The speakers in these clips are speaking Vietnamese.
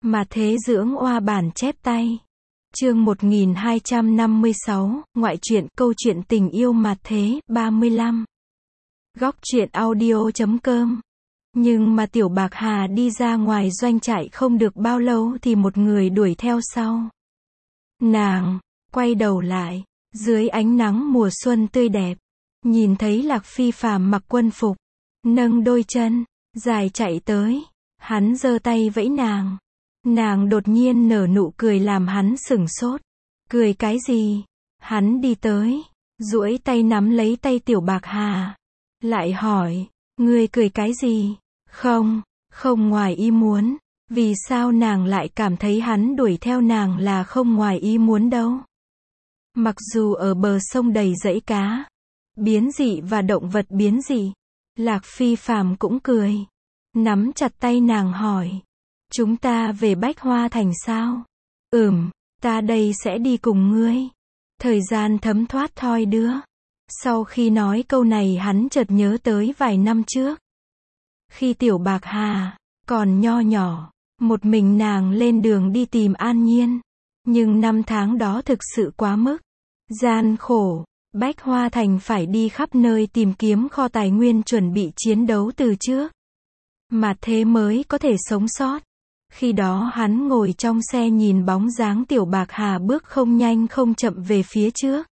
Mà thế dưỡng oa bản chép tay. Chương 1256, ngoại truyện câu chuyện tình yêu mà thế, 35. Góc truyện audio.com. Nhưng mà Tiểu Bạc Hà đi ra ngoài doanh trại không được bao lâu thì một người đuổi theo sau. Nàng quay đầu lại, dưới ánh nắng mùa xuân tươi đẹp, nhìn thấy Lạc Phi Phàm mặc quân phục, nâng đôi chân dài chạy tới, hắn giơ tay vẫy nàng. Nàng đột nhiên nở nụ cười làm hắn sửng sốt. Cười cái gì? Hắn đi tới, duỗi tay nắm lấy tay Tiểu Bạc Hà, lại hỏi, ngươi cười cái gì? Không ngoài ý muốn. Vì sao nàng lại cảm thấy hắn đuổi theo nàng là không ngoài ý muốn đâu? Mặc dù ở bờ sông đầy dãy cá biến dị và động vật biến dị, Lạc Phi Phàm cũng cười, nắm chặt tay nàng hỏi, chúng ta về Bách Hoa Thành sao? Ta đây sẽ đi cùng ngươi. Thời gian thấm thoát thoi đưa. Sau khi nói câu này hắn chợt nhớ tới vài năm trước. Khi Tiểu Bạc Hà còn nho nhỏ, một mình nàng lên đường đi tìm An Nhiên. Nhưng năm tháng đó thực sự quá mức gian khổ. Bách Hoa Thành phải đi khắp nơi tìm kiếm kho tài nguyên chuẩn bị chiến đấu từ trước, mà thế mới có thể sống sót. Khi đó hắn ngồi trong xe nhìn bóng dáng Tiểu Bạc Hà bước không nhanh không chậm về phía trước.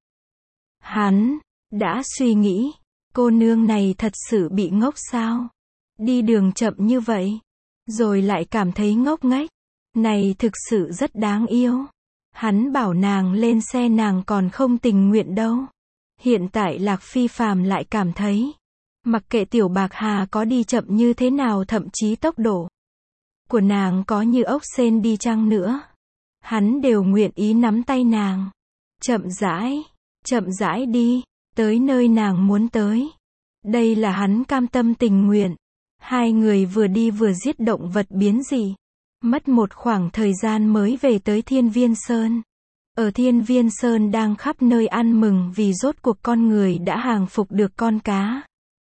Hắn đã suy nghĩ, cô nương này thật sự bị ngốc sao? Đi đường chậm như vậy, rồi lại cảm thấy ngốc nghếch. Này thực sự rất đáng yêu. Hắn bảo nàng lên xe nàng còn không tình nguyện đâu. Hiện tại Lạc Phi Phàm lại cảm thấy, mặc kệ Tiểu Bạc Hà có đi chậm như thế nào, thậm chí tốc độ của nàng có như ốc sên đi chăng nữa, hắn đều nguyện ý nắm tay nàng. Chậm rãi đi, tới nơi nàng muốn tới. Đây là hắn cam tâm tình nguyện. Hai người vừa đi vừa giết động vật biến dị. Mất một khoảng thời gian mới về tới Thiên Viên Sơn. Ở Thiên Viên Sơn đang khắp nơi ăn mừng vì rốt cuộc con người đã hàng phục được con cá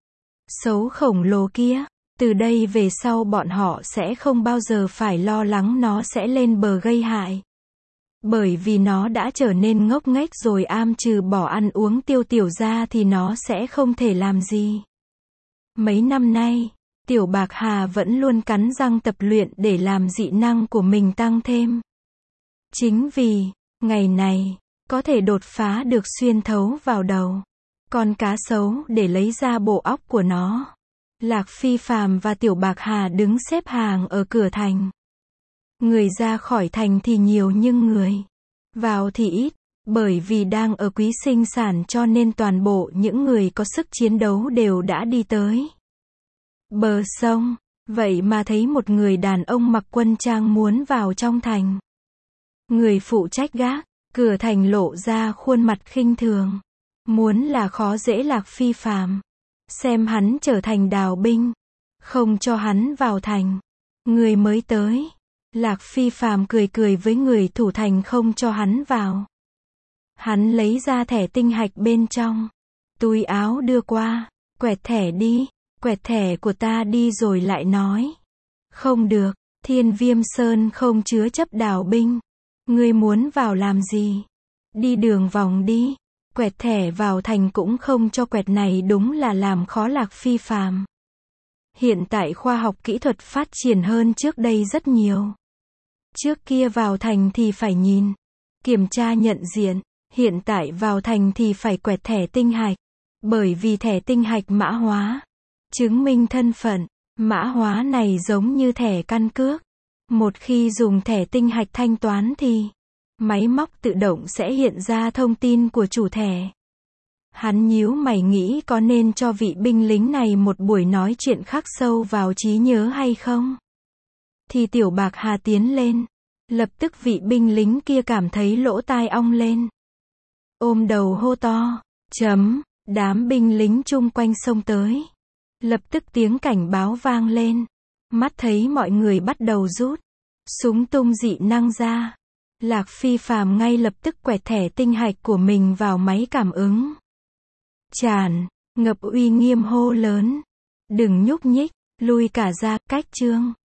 sấu khổng lồ kia. Từ đây về sau bọn họ sẽ không bao giờ phải lo lắng nó sẽ lên bờ gây hại. Bởi vì nó đã trở nên ngốc nghếch rồi, trừ bỏ ăn uống tiêu tiểu ra thì nó sẽ không thể làm gì. Mấy năm nay, Tiểu Bạc Hà vẫn luôn cắn răng tập luyện để làm dị năng của mình tăng thêm. Chính vì ngày này có thể đột phá được xuyên thấu vào đầu con cá sấu để lấy ra bộ óc của nó. Lạc Phi Phàm và Tiểu Bạc Hà đứng xếp hàng ở cửa thành. Người ra khỏi thành thì nhiều nhưng người vào thì ít, bởi vì đang ở quý sinh sản cho nên toàn bộ những người có sức chiến đấu đều đã đi tới bờ sông. Vậy mà thấy một người đàn ông mặc quân trang muốn vào trong thành. Người phụ trách gác cửa thành lộ ra khuôn mặt khinh thường, muốn là khó dễ Lạc Phi Phàm, xem hắn trở thành đào binh, không cho hắn vào thành. Người mới tới. Lạc Phi Phàm cười cười với người thủ thành không cho hắn vào. Hắn lấy ra thẻ tinh hạch bên trong túi áo đưa qua, quẹt thẻ đi, quẹt thẻ của ta đi rồi lại nói. Không được, Thiên Viêm Sơn không chứa chấp đào binh. Ngươi muốn vào làm gì? Đi đường vòng đi. Quẹt thẻ vào thành cũng không cho quẹt, này đúng là làm khó Lạc Phi Phàm. Hiện tại khoa học kỹ thuật phát triển hơn trước đây rất nhiều. Trước kia vào thành thì phải nhìn, kiểm tra nhận diện. Hiện tại vào thành thì phải quẹt thẻ tinh hạch. Bởi vì thẻ tinh hạch mã hóa, chứng minh thân phận. Mã hóa này giống như thẻ căn cước. Một khi dùng thẻ tinh hạch thanh toán thì máy móc tự động sẽ hiện ra thông tin của chủ thẻ. Hắn nhíu mày nghĩ có nên cho vị binh lính này một buổi nói chuyện khắc sâu vào trí nhớ hay không. Thì Tiểu Bạc Hà tiến lên. Lập tức vị binh lính kia cảm thấy lỗ tai ong lên, ôm đầu hô to. Đám binh lính chung quanh xông tới. Lập tức tiếng cảnh báo vang lên. Mắt thấy mọi người bắt đầu rút súng tung dị năng ra. Lạc Phi Phàm ngay lập tức quẹt thẻ tinh hạch của mình vào máy cảm ứng. Tràn ngập uy nghiêm hô lớn. Đừng nhúc nhích, lui cả ra, cách chương.